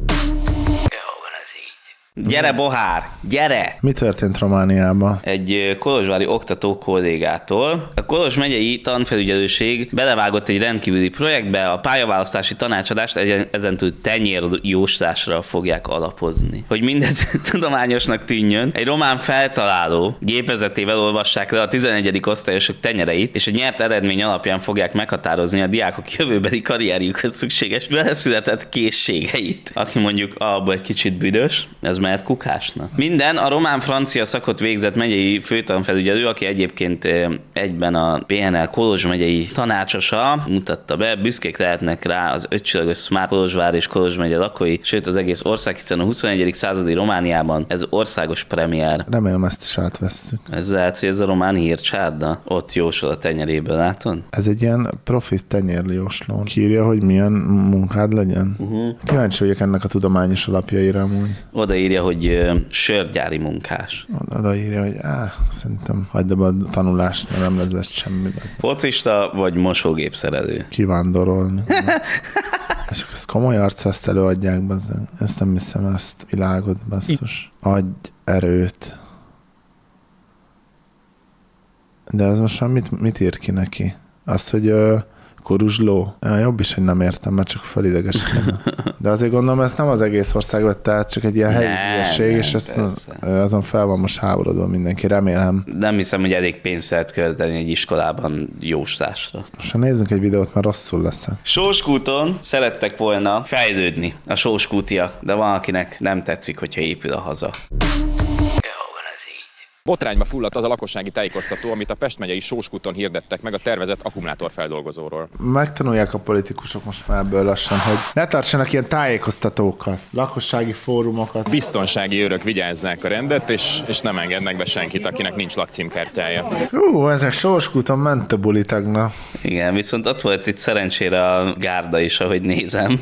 Gyere, Bohár! Gyere! Mi történt Romániában? Egy kolozsvári oktató kollégától. A Kolozs megyei tanfelügyelőség belevágott egy rendkívüli projektbe, a pályaválasztási tanácsadást ezentúl tenyérjóslásra fogják alapozni. Hogy mindez tudományosnak tűnjön, egy román feltaláló gépezetével olvassák le a 11. osztályosok tenyereit, és a nyert eredmény alapján fogják meghatározni a diákok jövőbeli karrierjükhez szükséges beleszületett készségeit. Aki mondjuk abban egy kicsit büdös, ez mehet kukásnak. Minden a román-francia szakot végzett megyei főtanfelügyelő, aki egyébként egyben a PNL Kolozs megyei tanácsosa, mutatta be, büszkék lehetnek rá az 5 csillagos Smart Kolozsvár és Kolozs megye lakói, sőt az egész ország, hiszen a 21. századi Romániában ez országos premier. Remélem ezt is átvesszük. Ez lehet, hogy ez a román hírcsárda ott jósol a tenyeréből, látod? Ez egy ilyen profit tenyérjósló. Kírja, hogy milyen munkád legyen. Kíváncsi vagyok ennek a tudományos alapjaira amúgy. Odaírja, hogy sörgyári munkás. Odaírja, hogy szerintem hagyd abba a tanulást, mert nem lesz semmi. Focista vagy mosógépszerelő? Kivándorolni. És akkor ezt komoly arccal ezt előadják, bazzeg. Ezt nem hiszem, ezt világot, basszus. Adj erőt. De az most már mit ír ki neki? Az, hogy koruzsló. Jobb is, hogy nem értem, mert csak felidegeskedem. De azért gondolom, ezt nem az egész ország vette át, csak egy ilyen helyi hülyeség, és ezt azon fel van most háborodva mindenki, remélem. Nem hiszem, hogy elég pénzt lehet költeni egy iskolában jóslásra. Most ha nézzünk egy videót, már rosszul leszek. Sóskúton szerettek volna fejlődni a sóskútiak, de van, akinek nem tetszik, hogyha épül a haza. Botrányba fulladt az a lakossági tájékoztató, amit a Pest megyei Sóskúton hirdettek meg a tervezett akkumulátorfeldolgozóról. Megtanulják a politikusok most már ebből lassan, hogy ne tartsanak ilyen tájékoztatókat, lakossági fórumokat. Biztonsági őrök vigyázzák a rendet, és nem engednek be senkit, akinek nincs lakcímkártyája. Ezek Sóskúton ment a buli tegnap. Igen, viszont ott volt itt szerencsére a gárda is, ahogy nézem.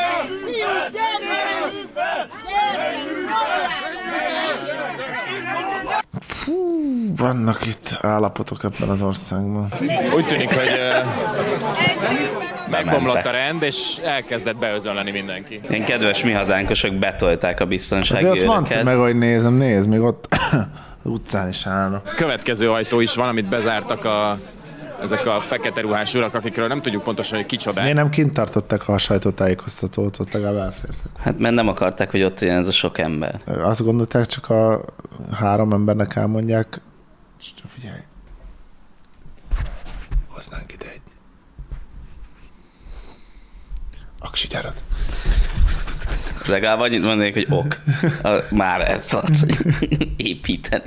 Vannak itt állapotok ebben az országban. Úgy tűnik, hogy megbomlott a rend, és elkezdett beözönleni mindenki. Ilyen kedves mi hazánkosok betolták a biztonsági Azért ott van, őröket. meg ahogy nézem, nézd, még ott az utcán is állnak. Következő ajtó is van, amit bezártak ezek a fekete ruhás urak, akikről nem tudjuk pontosan, hogy kicsodák. Miért nem kint tartották a sajtótájékoztatót, ott legalább elfértek? Hát mert nem akarták, hogy ott legyen ez a sok ember. Azt gondolták, csak a 3 embernek elmondják, csak figyelj, hoznánk ide egy aksi gyerek. Legalább annyit mondanék, hogy ok. Már ezt adsz építeni.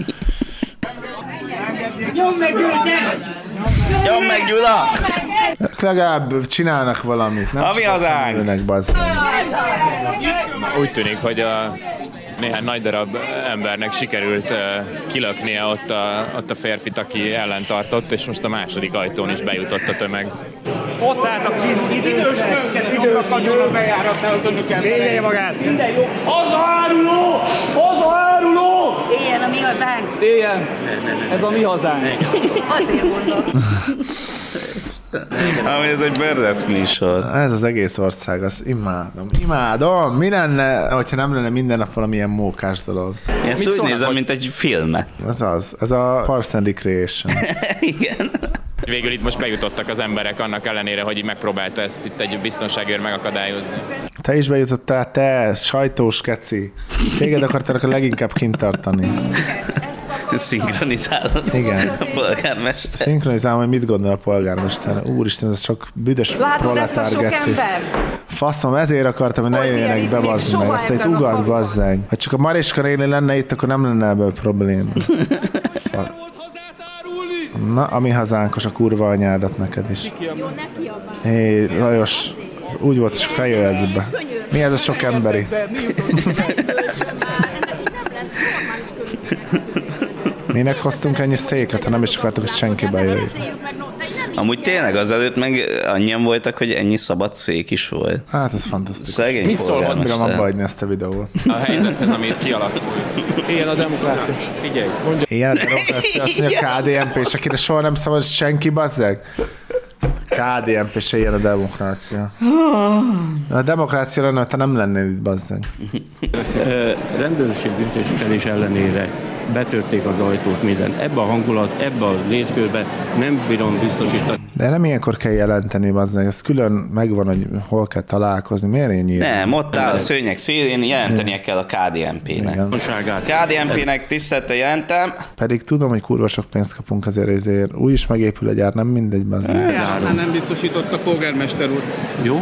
Nyom meg, Gyula! Legalább csinálnak valamit, nem? A mi hazánk! Ülnek, bazzeg. Úgy tűnik, hogy a néhány nagy darab embernek sikerült kilöknie ott a férfit, aki ellentartott, és most a második ajtón is bejutott a tömeg. Ott állt a idős nőket nyomnak a győr bejáratnál az önök emberei. Szégyelje magát! Minden jó! Hazaáruló! Hazaáruló! Éljen a mi hazánk! Éljen! Ez a mi hazánk! Azért mondom. Ami ez egy bőrlesz műsor. Ez az egész ország, azt imádom. Mi lenne, hogyha nem lenne minden nap valamilyen mókás dolog? Én ezt úgy nézem, mint egy filmet. Ez a Parks and Recreation. Igen. Végül itt most bejutottak az emberek, annak ellenére, hogy megpróbálta ezt itt egy biztonságőr megakadályozni. Te is bejutottál, te sajtós keci. Téged akartak a leginkább kint tartani. Szinkronizálod. Igen. A polgármester. Szinkronizálom, hogy mit gondol a polgármester. Úristen, ez csak büdös proletár geci. Faszom, ezért akartam, hogy ne jöjjenek be, bazd meg. Ezt egy ugat, bazzeg. Ha csak a Mariska néni lenne itt, akkor nem lenne ebből probléma. Na, a mi hazánkos, a kurva anyádat neked is. Hé, Lajos, úgy volt, és te jöhetsz be. Mi ez a sok emberi? Minek hoztunk ennyi széket, ha nem is akartuk, hogy senki bejöjjön? Amúgy tényleg azelőtt meg annyian voltak, hogy ennyi szabad szék is volt. Hát ez fantasztikus. Szegény Mit szól hozzá? Bírom abba hagyni ezt a videót. A helyzethez, amit kialakul. Éljen a demokrácia! Figyelj! Ilyen a demokrácia, azt mondja KDNP-s, akire soha nem szabad senki, bazzeg. KDNP se ilyen a demokrácia. A demokrácia lenne, ha nem lennél itt, bazzeg. Rendőrség büntetéskelés ellenére betörték az ajtót, minden. Ebbe a hangulat, ebbe a légkörbe nem bírom biztosítani. De nem ilyenkor kell jelenteni, bazzeg. Ez külön megvan, hogy hol kell találkozni. Miért én nyílom? Nem, ott áll a szőnyeg szélén, jelentenie kell a KDNP-nek. Igen. KDNP-nek tisztelettel jelentem. Pedig tudom, hogy kurva sok pénzt kapunk ezért. Úgy is megépül a gyár, nem mindegy, bazzeg. Nem biztosított a polgármester úr. Jó?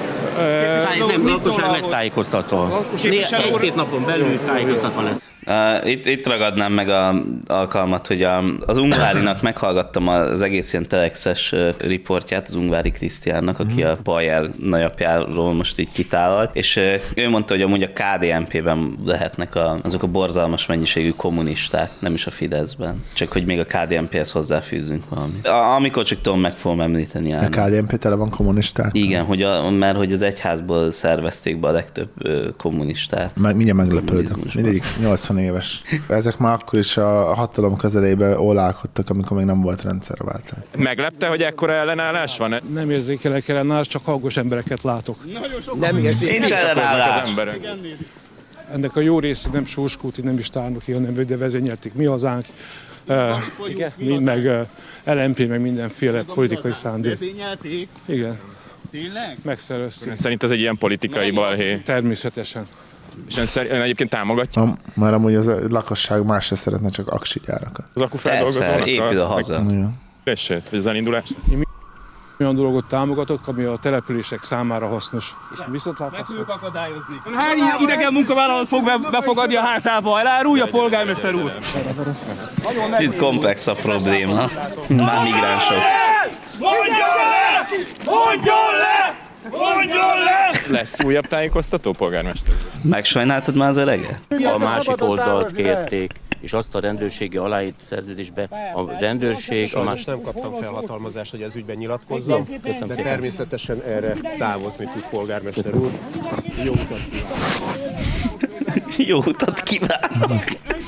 Nem, lakosság lesz tájékoztatva. Egy-két napon belül tájékoztatva lesz. Itt ragadnám meg az alkalmat, hogy az Ungvárinak meghallgattam az egész ilyen telexes riportját, az Ungvári Krisztiánnak, aki a Bajer nagyapjáról most így kitálalt, és ő mondta, hogy amúgy a KDNP-ben lehetnek azok a borzalmas mennyiségű kommunisták, nem is a Fideszben, csak hogy még a KDNP-hez hozzáfűzünk valamit. Amikor csak tudom, meg fogom említeni. A KDNP tele van kommunisták. Igen, mert hogy az egyházból szervezték be a legtöbb kommunistát. Mindjárt meglepődöm. Mindegyik 80 éves. Ezek már akkor is a hatalom közelében ólálkodtak, amikor még nem volt rendszerváltás. Meglepte, hogy ekkora ellenállás van? Nem érzékelek ellenállás, csak hangos embereket látok. Nem érzik. Nincs ellenállás. Az emberek. Ennek a jó része nem Sóskúti, nem is Tárnoki, hanem de vezényelték mi hazánk, meg LMP, meg mindenféle politikai szándék. Vezényelték? Igen. Tényleg? Megszervezték. Szerint ez egy ilyen politikai balhé. Természetesen. És ön egyébként támogatja Már amúgy az a lakosság más se szeretne, csak aksi gyárakat. az akkufeldolgozónak Persze, épül a haza. Igen. Vagy az elindulás? Olyan dolgot támogatok, ami a települések számára hasznos. Viszontlátásra. Meg tudjuk akadályozni. Hány idegen munkavállalat fog befogadni a házába? Elárulja a polgármester úr. Itt komplex a probléma. Már migránsok. Mondjon le! Mondjon le! Mondjon le! Lesz újabb tájékoztató, polgármester? Megsajnáltad már az eleget? A másik oldalt kérték, és azt a rendőrségi aláírt szerződésbe a rendőrség... Sajnos nem kaptam felhatalmazást, hogy ez ügyben nyilatkozzam, Köszönöm de szépen. természetesen erre távozni tud polgármester úr. Jó utat kívánok! Jó utat kívánok!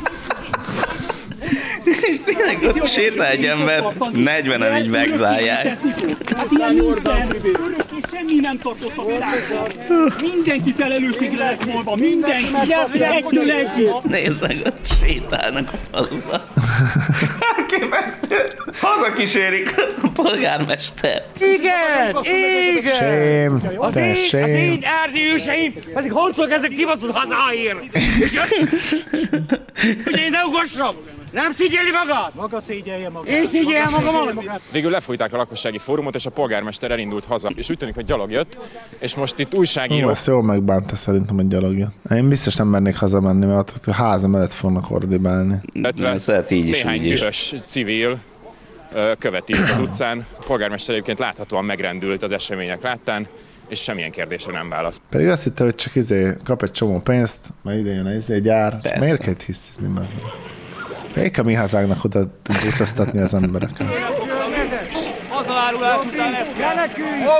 Tényleg ott sétál egy ember, 40-en így megzálják. Hát ilyen nincsen. Örökké semmi nem tartott a világban. Mindenki felelősségre lesz mondva. Mindenki. Egytől egyig. Nézd meg, ott sétálnak a faluba. Elképesztő. Hazakísérik a polgármestert. Igen! Igen! Sém, de Az sém. én erdélyi őseim pedig harcolnak ezek kibaszott hazáért! És hogy én ne ugassam! Nem szégyelli magad? Maga szégyelje magát. Én szégyeljem magamat? Végül lefújták a lakossági fórumot, és a polgármester elindult haza. És úgy tűnik, hogy gyalog jött, és most itt újságírók... Ezt jól megbánta szerintem egy gyalogja. Én biztos nem mernék hazamenni, mert ott a házam előtt fognak ordibálni. Ez lehet így is, néhány úgy is. dühös civil követi itt az utcán. A polgármester egyébként láthatóan megrendült az események láttán, és semmilyen kérdésre nem választ. Pedig azt hitte, hogy csak kap egy csomó pénzt, majd ide jön a gyár. Persze. Miért kell hiszni ezzel? Miért a mi hazánknak oda buszoztatni az embereket? Hazárulás után ezt kell.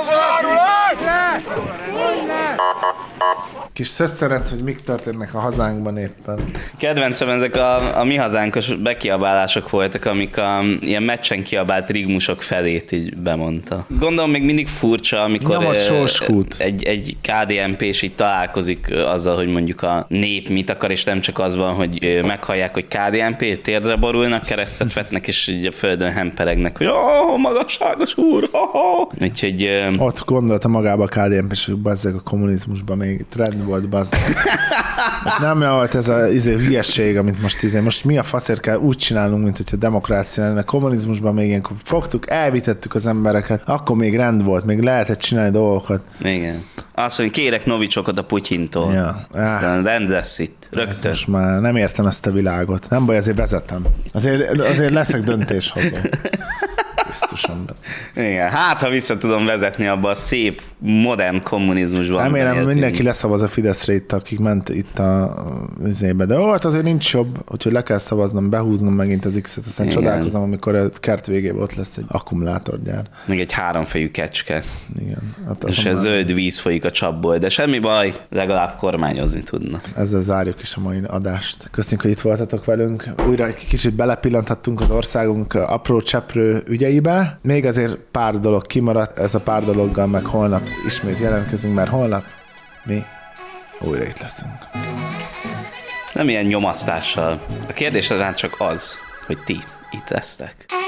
Kis szösszenet, hogy mik történnek a hazánkban éppen. Kedvencem ezek a mi hazánkos bekiabálások voltak, amik a ilyen meccsen kiabált rigmusok felét így bemondta. Gondolom még mindig furcsa, amikor Nyomott sorskút. egy KDNP-s így találkozik azzal, hogy mondjuk a nép mit akar, és nem csak az van, hogy meghallják, hogy KDNP, térdre borulnak, keresztet vetnek, és így a földön hemperegnek, hogy magasságos úr, Úgyhogy... Ott gondolta magába a KDNP-s, hogy bazzeg a kommunizmusban még trend volt, bazzeg. Nem volt ez a hülyeség, amit most mi a faszért kell úgy csinálnunk, mint hogyha demokrácia lenne. A kommunizmusban még ilyenkor fogtuk, elvitettük az embereket, akkor még rend volt, még lehetett csinálni dolgokat. Igen. Azt mondja, kérek novicsokot a Putyintól. Ja. Aztán rend lesz itt. Rögtön. Most már nem értem ezt a világot. Nem baj, azért vezetem. Azért leszek döntéshozó. Biztosan lesz. Igen, hát ha vissza tudom vezetni abba a szép, modern kommunizmusban. Remélem, amiért mindenki így- leszavaz a Fideszre itt, akik ment itt a vizébe. De ott azért nincs jobb, úgyhogy le kell szavaznom, behúznom megint az X-et, aztán Igen. csodálkozom, amikor a kert végében ott lesz egy akkumulátorgyár. Még egy 3-fejű kecske. Igen. Hát És azon ez már zöld víz folyik a csapból, de semmi baj, legalább kormányozni tudna. ezzel zárjuk is a mai adást. Köszönjük, hogy itt voltatok velünk. Újra egy kicsit belepillanthattunk az országunk apró cseprő ügyeibe. Még azért pár dolog kimaradt, ez a pár dologgal meg holnap ismét jelentkezünk, mert holnap mi újra itt leszünk. Nem ilyen nyomasztással. A kérdés az csak az, hogy ti itt lesztek.